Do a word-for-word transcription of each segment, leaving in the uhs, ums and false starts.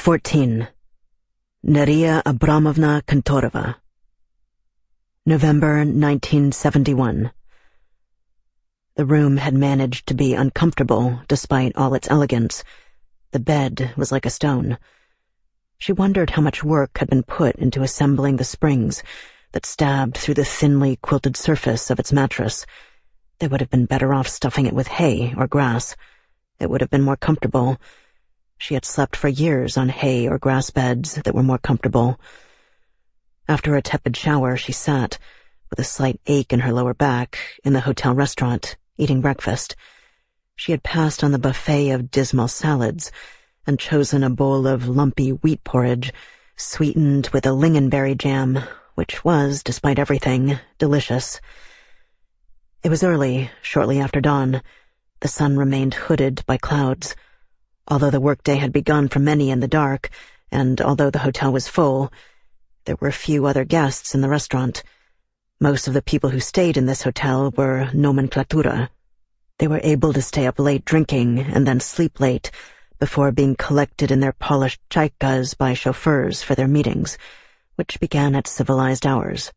fourteen. Neria Abramovna Kantorova. November nineteen seventy-one. The room had managed to be uncomfortable despite all its elegance. The bed was like a stone. She wondered how much work had been put into assembling the springs that stabbed through the thinly quilted surface of its mattress. They would have been better off stuffing it with hay or grass. It would have been more comfortable. She had slept for years on hay or grass beds that were more comfortable. After a tepid shower, she sat, with a slight ache in her lower back, in the hotel restaurant, eating breakfast. She had passed on the buffet of dismal salads and chosen a bowl of lumpy wheat porridge, sweetened with a lingonberry jam, which was, despite everything, delicious. It was early, shortly after dawn. The sun remained hooded by clouds. Although the workday had begun for many in the dark, and although the hotel was full, there were few other guests in the restaurant. Most of the people who stayed in this hotel were nomenclatura. They were able to stay up late drinking and then sleep late before being collected in their polished chaikas by chauffeurs for their meetings, which began at civilized hours.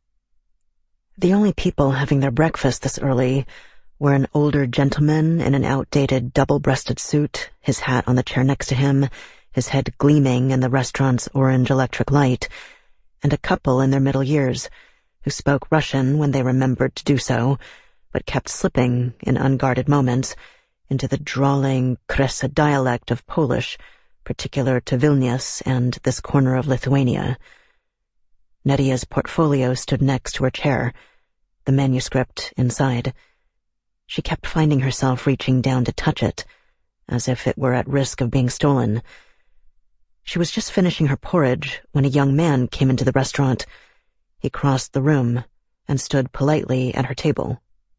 The only people having their breakfast this early were an older gentleman in an outdated double-breasted suit, his hat on the chair next to him, his head gleaming in the restaurant's orange electric light, and a couple in their middle years, who spoke Russian when they remembered to do so, but kept slipping, in unguarded moments, into the drawling Kresa dialect of Polish, particular to Vilnius and this corner of Lithuania. Nedia's portfolio stood next to her chair, the manuscript inside. She kept finding herself reaching down to touch it, as if it were at risk of being stolen. She was just finishing her porridge when a young man came into the restaurant. He crossed the room and stood politely at her table.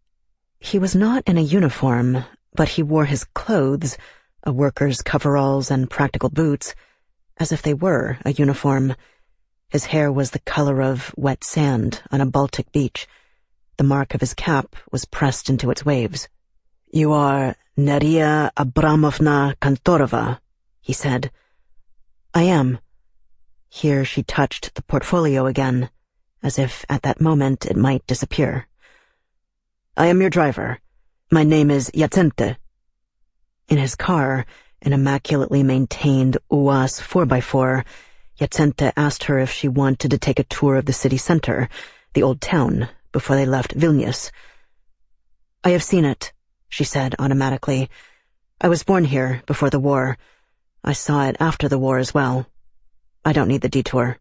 He was not in a uniform, but he wore his clothes, a worker's coveralls and practical boots, as if they were a uniform. His hair was the color of wet sand on a Baltic beach. The mark of his cap was pressed into its waves. "You are Neria Abramovna Kantorova," he said. "I am." Here she touched the portfolio again, as if at that moment it might disappear. "I am your driver. My name is Yacente." In his car, an immaculately maintained U A Z four by four, Yacente asked her if she wanted to take a tour of the city center, the old town, before they left Vilnius. "I have seen it," she said automatically. "I was born here before the war. I saw it after the war as well. I don't need the detour."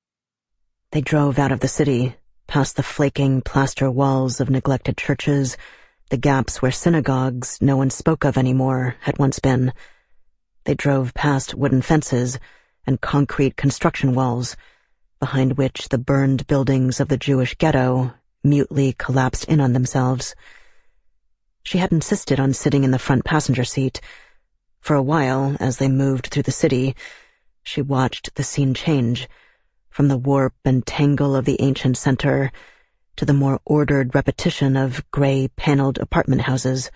They drove out of the city, past the flaking plaster walls of neglected churches, the gaps where synagogues no one spoke of anymore had once been. They drove past wooden fences and concrete construction walls, behind which the burned buildings of the Jewish ghetto mutely collapsed in on themselves. She had insisted on sitting in the front passenger seat. For a while, as they moved through the city, she watched the scene change, from the warp and tangle of the ancient center to the more ordered repetition of gray paneled apartment houses.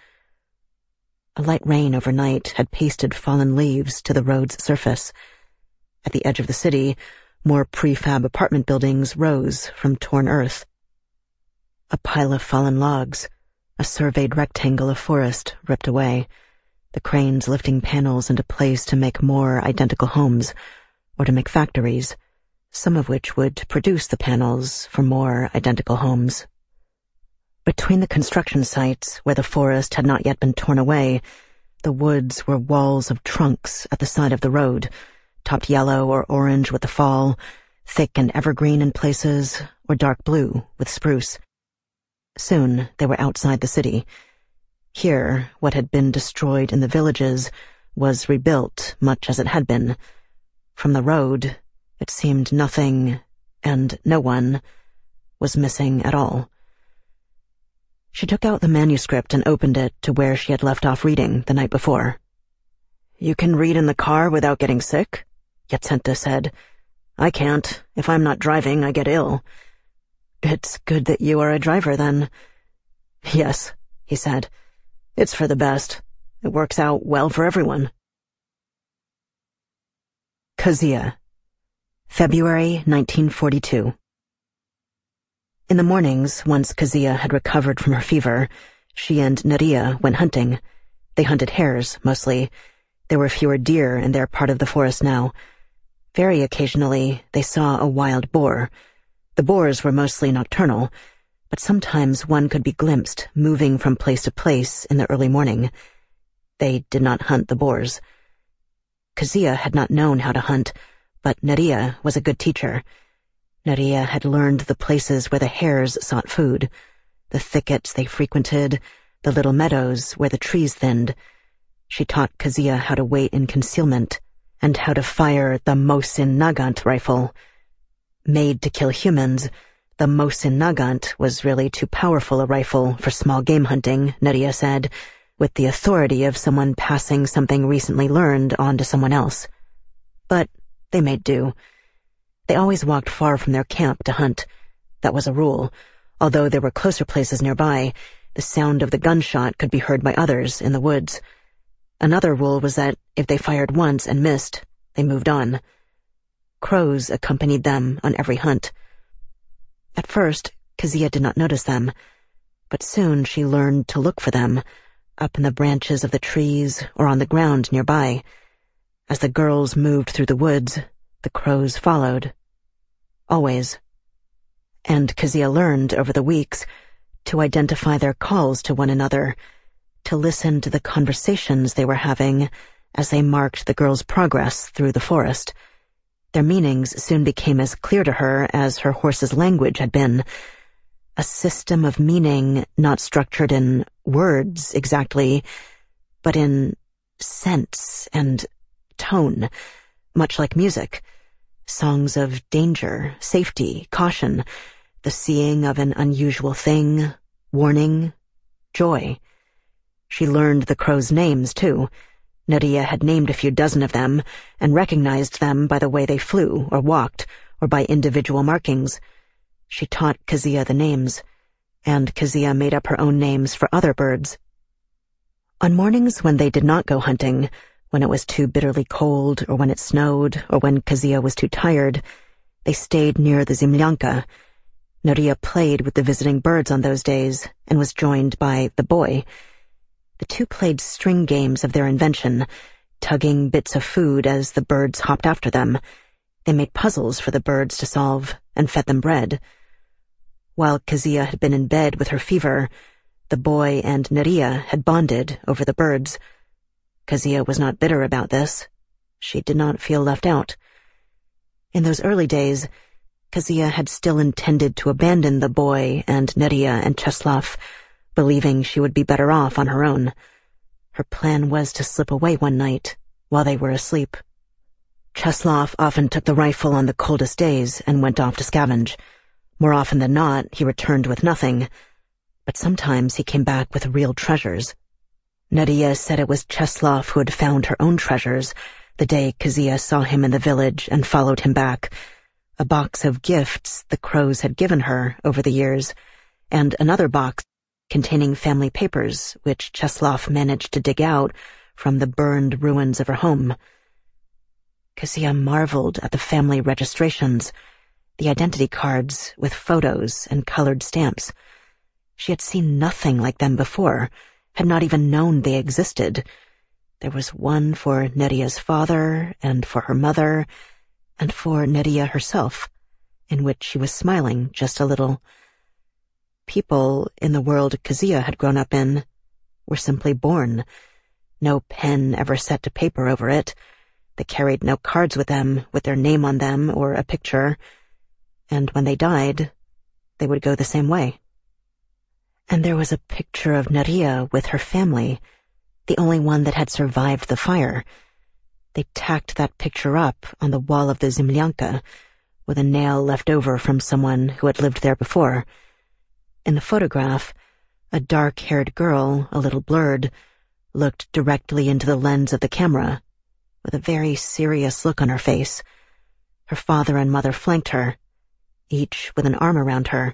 A light rain overnight had pasted fallen leaves to the road's surface. At the edge of the city, more prefab apartment buildings rose from torn earth. A pile of fallen logs, a surveyed rectangle of forest ripped away, the cranes lifting panels into place to make more identical homes, or to make factories, some of which would produce the panels for more identical homes. Between the construction sites, where the forest had not yet been torn away, the woods were walls of trunks at the side of the road, topped yellow or orange with the fall, thick and evergreen in places, or dark blue with spruce. Soon they were outside the city. Here, what had been destroyed in the villages was rebuilt much as it had been. From the road, it seemed nothing, and no one, was missing at all. She took out the manuscript and opened it to where she had left off reading the night before. "You can read in the car without getting sick?" Yacente said. "I can't. If I'm not driving, I get ill." "It's good that you are a driver, then." "Yes," he said. "It's for the best. It works out well for everyone." Kezia. February nineteen forty-two. In the mornings, once Kezia had recovered from her fever, she and Nadia went hunting. They hunted hares, mostly. There were fewer deer in their part of the forest now. Very occasionally, they saw a wild boar. The boars were mostly nocturnal, but sometimes one could be glimpsed moving from place to place in the early morning. They did not hunt the boars. Kezia had not known how to hunt, but Nadia was a good teacher. Nadia had learned the places where the hares sought food, the thickets they frequented, the little meadows where the trees thinned. She taught Kezia how to wait in concealment and how to fire the Mosin Nagant rifle. Made to kill humans, the Mosin Nagant was really too powerful a rifle for small game hunting, Nadia said, with the authority of someone passing something recently learned on to someone else. But they made do. They always walked far from their camp to hunt. That was a rule. Although there were closer places nearby, the sound of the gunshot could be heard by others in the woods. Another rule was that if they fired once and missed, they moved on. Crows accompanied them on every hunt. At first, Kezia did not notice them, but soon she learned to look for them, up in the branches of the trees or on the ground nearby. As the girls moved through the woods, the crows followed. Always. And Kezia learned over the weeks to identify their calls to one another, to listen to the conversations they were having as they marked the girls' progress through the forest. Their meanings soon became as clear to her as her horse's language had been. A system of meaning not structured in words exactly, but in sense and tone, much like music. Songs of danger, safety, caution, the seeing of an unusual thing, warning, joy. She learned the crows' names, too. Nadia had named a few dozen of them and recognized them by the way they flew or walked or by individual markings. She taught Kezia the names, and Kezia made up her own names for other birds. On mornings when they did not go hunting, when it was too bitterly cold or when it snowed or when Kezia was too tired, they stayed near the Zemlyanka. Nadia played with the visiting birds on those days and was joined by the boy. The two played string games of their invention, tugging bits of food as the birds hopped after them. They made puzzles for the birds to solve and fed them bread. While Kezia had been in bed with her fever, the boy and Nadia had bonded over the birds. Kezia was not bitter about this. She did not feel left out. In those early days, Kezia had still intended to abandon the boy and Nadia and Czeslaw, believing she would be better off on her own. Her plan was to slip away one night while they were asleep. Czeslaw often took the rifle on the coldest days and went off to scavenge. More often than not, he returned with nothing, but sometimes he came back with real treasures. Nadia said it was Czeslaw who had found her own treasures the day Kezia saw him in the village and followed him back. A box of gifts the crows had given her over the years, and another box containing family papers which Czeslaw managed to dig out from the burned ruins of her home. Kezia marveled at the family registrations, the identity cards with photos and colored stamps. She had seen nothing like them before, had not even known they existed. There was one for Nadia's father, and for her mother, and for Nadia herself, in which she was smiling just a little. People in the world Kezia had grown up in were simply born. No pen ever set to paper over it. They carried no cards with them with their name on them or a picture, and when they died, they would go the same way. And there was a picture of Nadia with her family, the only one that had survived the fire. They tacked that picture up on the wall of the Zemlyanka, with a nail left over from someone who had lived there before. In the photograph, a dark-haired girl, a little blurred, looked directly into the lens of the camera, with a very serious look on her face. Her father and mother flanked her, each with an arm around her.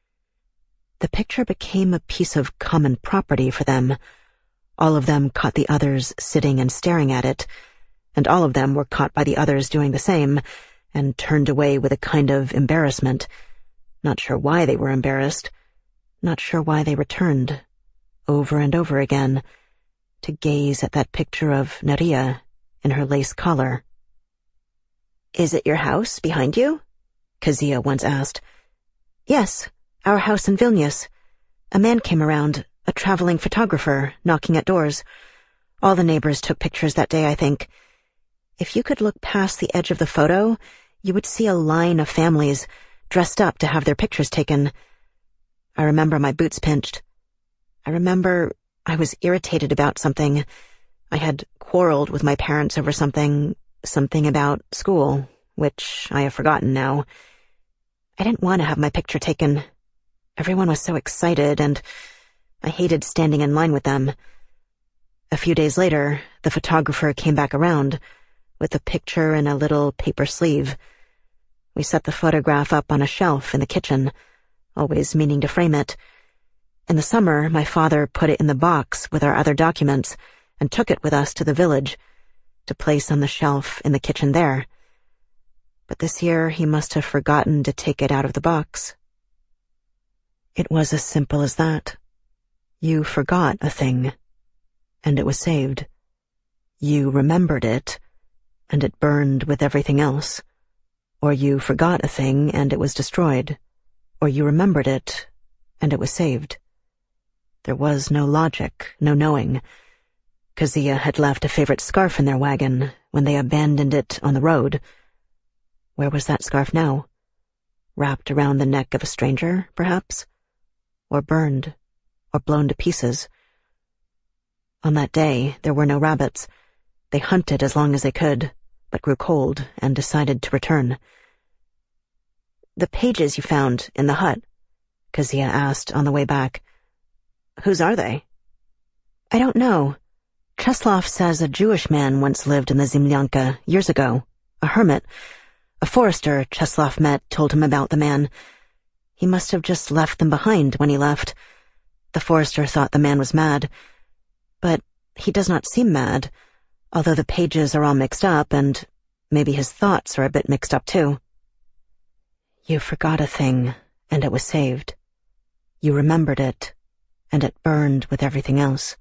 The picture became a piece of common property for them. All of them caught the others sitting and staring at it, and all of them were caught by the others doing the same, and turned away with a kind of embarrassment. Not sure why they were embarrassed. Not sure why they returned, over and over again, to gaze at that picture of Nerija in her lace collar. "Is it your house behind you?" Kezia once asked. "Yes, our house in Vilnius. A man came around, a traveling photographer, knocking at doors. All the neighbors took pictures that day, I think. If you could look past the edge of the photo, you would see a line of families dressed up to have their pictures taken. I remember my boots pinched. I remember I was irritated about something. I had quarreled with my parents over something, something about school, which I have forgotten now. I didn't want to have my picture taken. Everyone was so excited, and I hated standing in line with them. A few days later, the photographer came back around, with the picture in a little paper sleeve. We set the photograph up on a shelf in the kitchen, always meaning to frame it. In the summer, my father put it in the box with our other documents and took it with us to the village, to place on the shelf in the kitchen there. But this year he must have forgotten to take it out of the box. It was as simple as that. You forgot a thing, and it was saved. You remembered it, and it burned with everything else. Or you forgot a thing, and it was destroyed. Or you remembered it, and it was saved. There was no logic, no knowing. Kezia had left a favorite scarf in their wagon when they abandoned it on the road. Where was that scarf now? Wrapped around the neck of a stranger, perhaps? Or burned, or blown to pieces. On that day, there were no rabbits. They hunted as long as they could, but grew cold and decided to return. "The pages you found in the hut," Kezia asked on the way back. "Whose are they?" "I don't know. Czeslaw says a Jewish man once lived in the Zemlyanka years ago, a hermit. A forester Czeslaw met told him about the man. He must have just left them behind when he left. The forester thought the man was mad. But he does not seem mad, although the pages are all mixed up, and maybe his thoughts are a bit mixed up too." You forgot a thing, and it was saved. You remembered it, and it burned with everything else.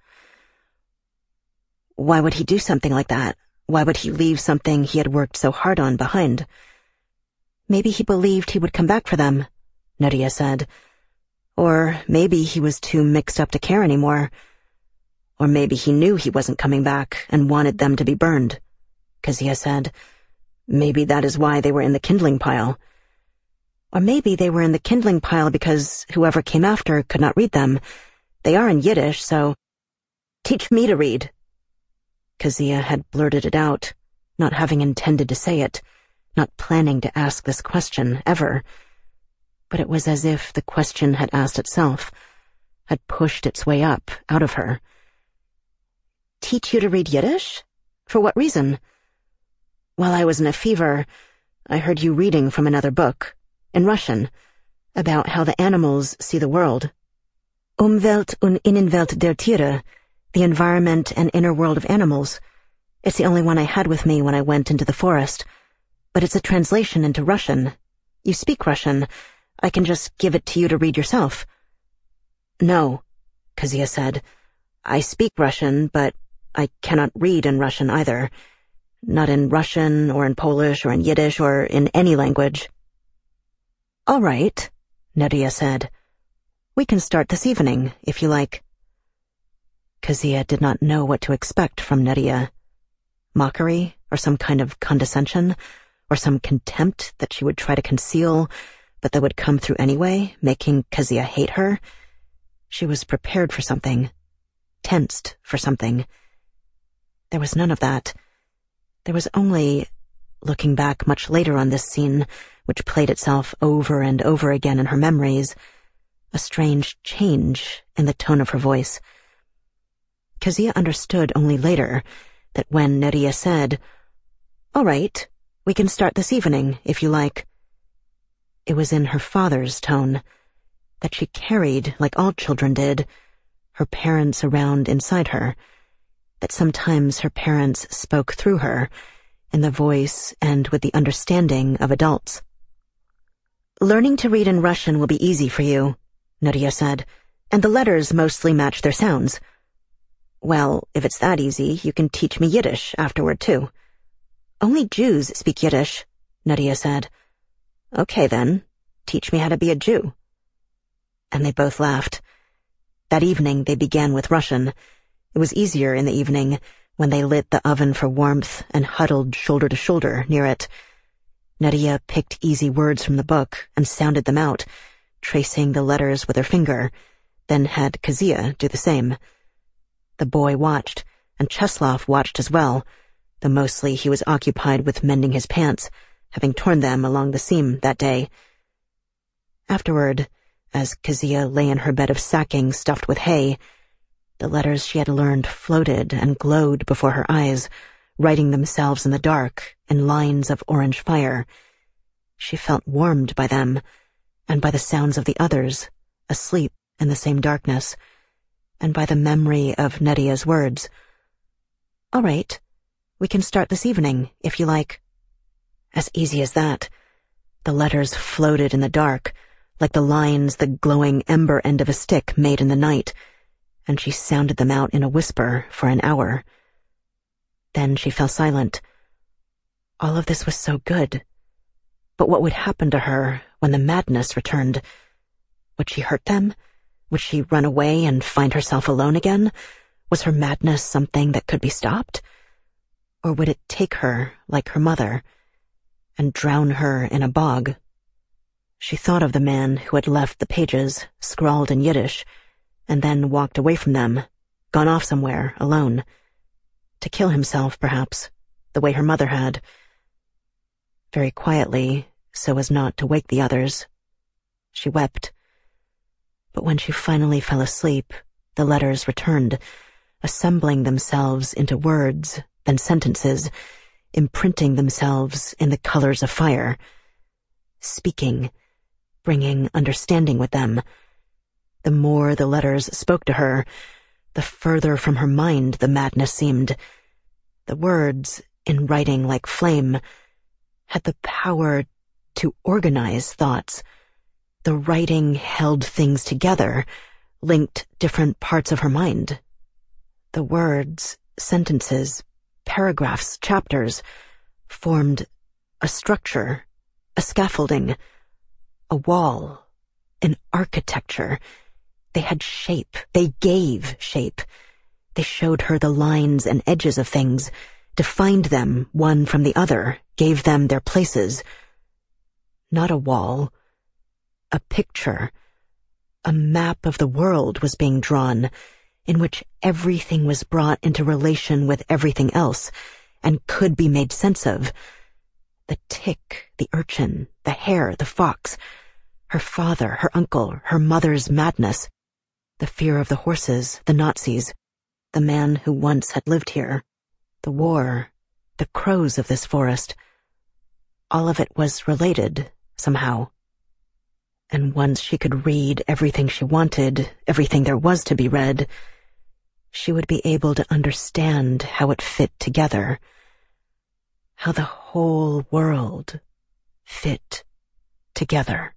Why would he do something like that? Why would he leave something he had worked so hard on behind? Maybe he believed he would come back for them, Nerija said. Or maybe he was too mixed up to care anymore. Or maybe he knew he wasn't coming back and wanted them to be burned, Kezia said. Maybe that is why they were in the kindling pile. Or maybe they were in the kindling pile because whoever came after could not read them. They are in Yiddish, so... "Teach me to read." Kezia had blurted it out, not having intended to say it, not planning to ask this question, ever. But it was as if the question had asked itself, had pushed its way up, out of her. "Teach you to read Yiddish? For what reason?" "While I was in a fever, I heard you reading from another book, in Russian, about how the animals see the world. Umwelt und Innenwelt der Tiere, the environment and inner world of animals. It's the only one I had with me when I went into the forest, but it's a translation into Russian. You speak Russian. I can just give it to you to read yourself." "No," Kezia said. "I speak Russian, but I cannot read in Russian either. Not in Russian, or in Polish, or in Yiddish, or in any language." "All right," Nerija said. "We can start this evening, if you like." Kezia did not know what to expect from Nerija. Mockery, or some kind of condescension, or some contempt that she would try to conceal, but that would come through anyway, making Kezia hate her. She was prepared for something, tensed for something. There was none of that. There was only, looking back much later on this scene, which played itself over and over again in her memories, a strange change in the tone of her voice. Kezia understood only later that when Nerija said, "All right, we can start this evening, if you like," it was in her father's tone, that she carried, like all children did, her parents around inside her. that sometimes her parents spoke through her, in the voice and with the understanding of adults. "Learning to read in Russian will be easy for you," Nadia said, "and the letters mostly match their sounds." "Well, if it's that easy, you can teach me Yiddish afterward, too." "Only Jews speak Yiddish," Nadia said. "Okay, then. Teach me how to be a Jew." And they both laughed. That evening they began with Russian. It was easier in the evening, when they lit the oven for warmth and huddled shoulder to shoulder near it. Nadia picked easy words from the book and sounded them out, tracing the letters with her finger, then had Kezia do the same. The boy watched, and Cheslov watched as well, though mostly he was occupied with mending his pants, having torn them along the seam that day. Afterward, as Kezia lay in her bed of sacking stuffed with hay, the letters she had learned floated and glowed before her eyes, writing themselves in the dark in lines of orange fire. She felt warmed by them, and by the sounds of the others, asleep in the same darkness, and by the memory of Nadia's words. "All right, we can start this evening, if you like." As easy as that. The letters floated in the dark, like the lines the glowing ember end of a stick made in the night, and she sounded them out in a whisper for an hour. Then she fell silent. All of this was so good. But what would happen to her when the madness returned? Would she hurt them? Would she run away and find herself alone again? Was her madness something that could be stopped? Or would it take her, like her mother, and drown her in a bog? She thought of the man who had left the pages, scrawled in Yiddish, and then walked away from them, gone off somewhere, alone. To kill himself, perhaps, the way her mother had. Very quietly, so as not to wake the others. She wept. But when she finally fell asleep, the letters returned, assembling themselves into words, then sentences, imprinting themselves in the colors of fire, speaking, bringing understanding with them. The more the letters spoke to her, the further from her mind the madness seemed. The words, in writing like flame, had the power to organize thoughts. The writing held things together, linked different parts of her mind. The words, sentences, paragraphs, chapters, formed a structure, a scaffolding, a wall, an architecture. They had shape. They gave shape. They showed her the lines and edges of things, defined them one from the other, gave them their places. Not a wall. A picture. A map of the world was being drawn, in which everything was brought into relation with everything else, and could be made sense of. The tick, the urchin, the hare, the fox, her father, her uncle, her mother's madness, the fear of the horses, the Nazis, the man who once had lived here, the war, the crows of this forest. All of it was related, somehow. And once she could read everything she wanted, everything there was to be read, she would be able to understand how it fit together, how the whole world fit together.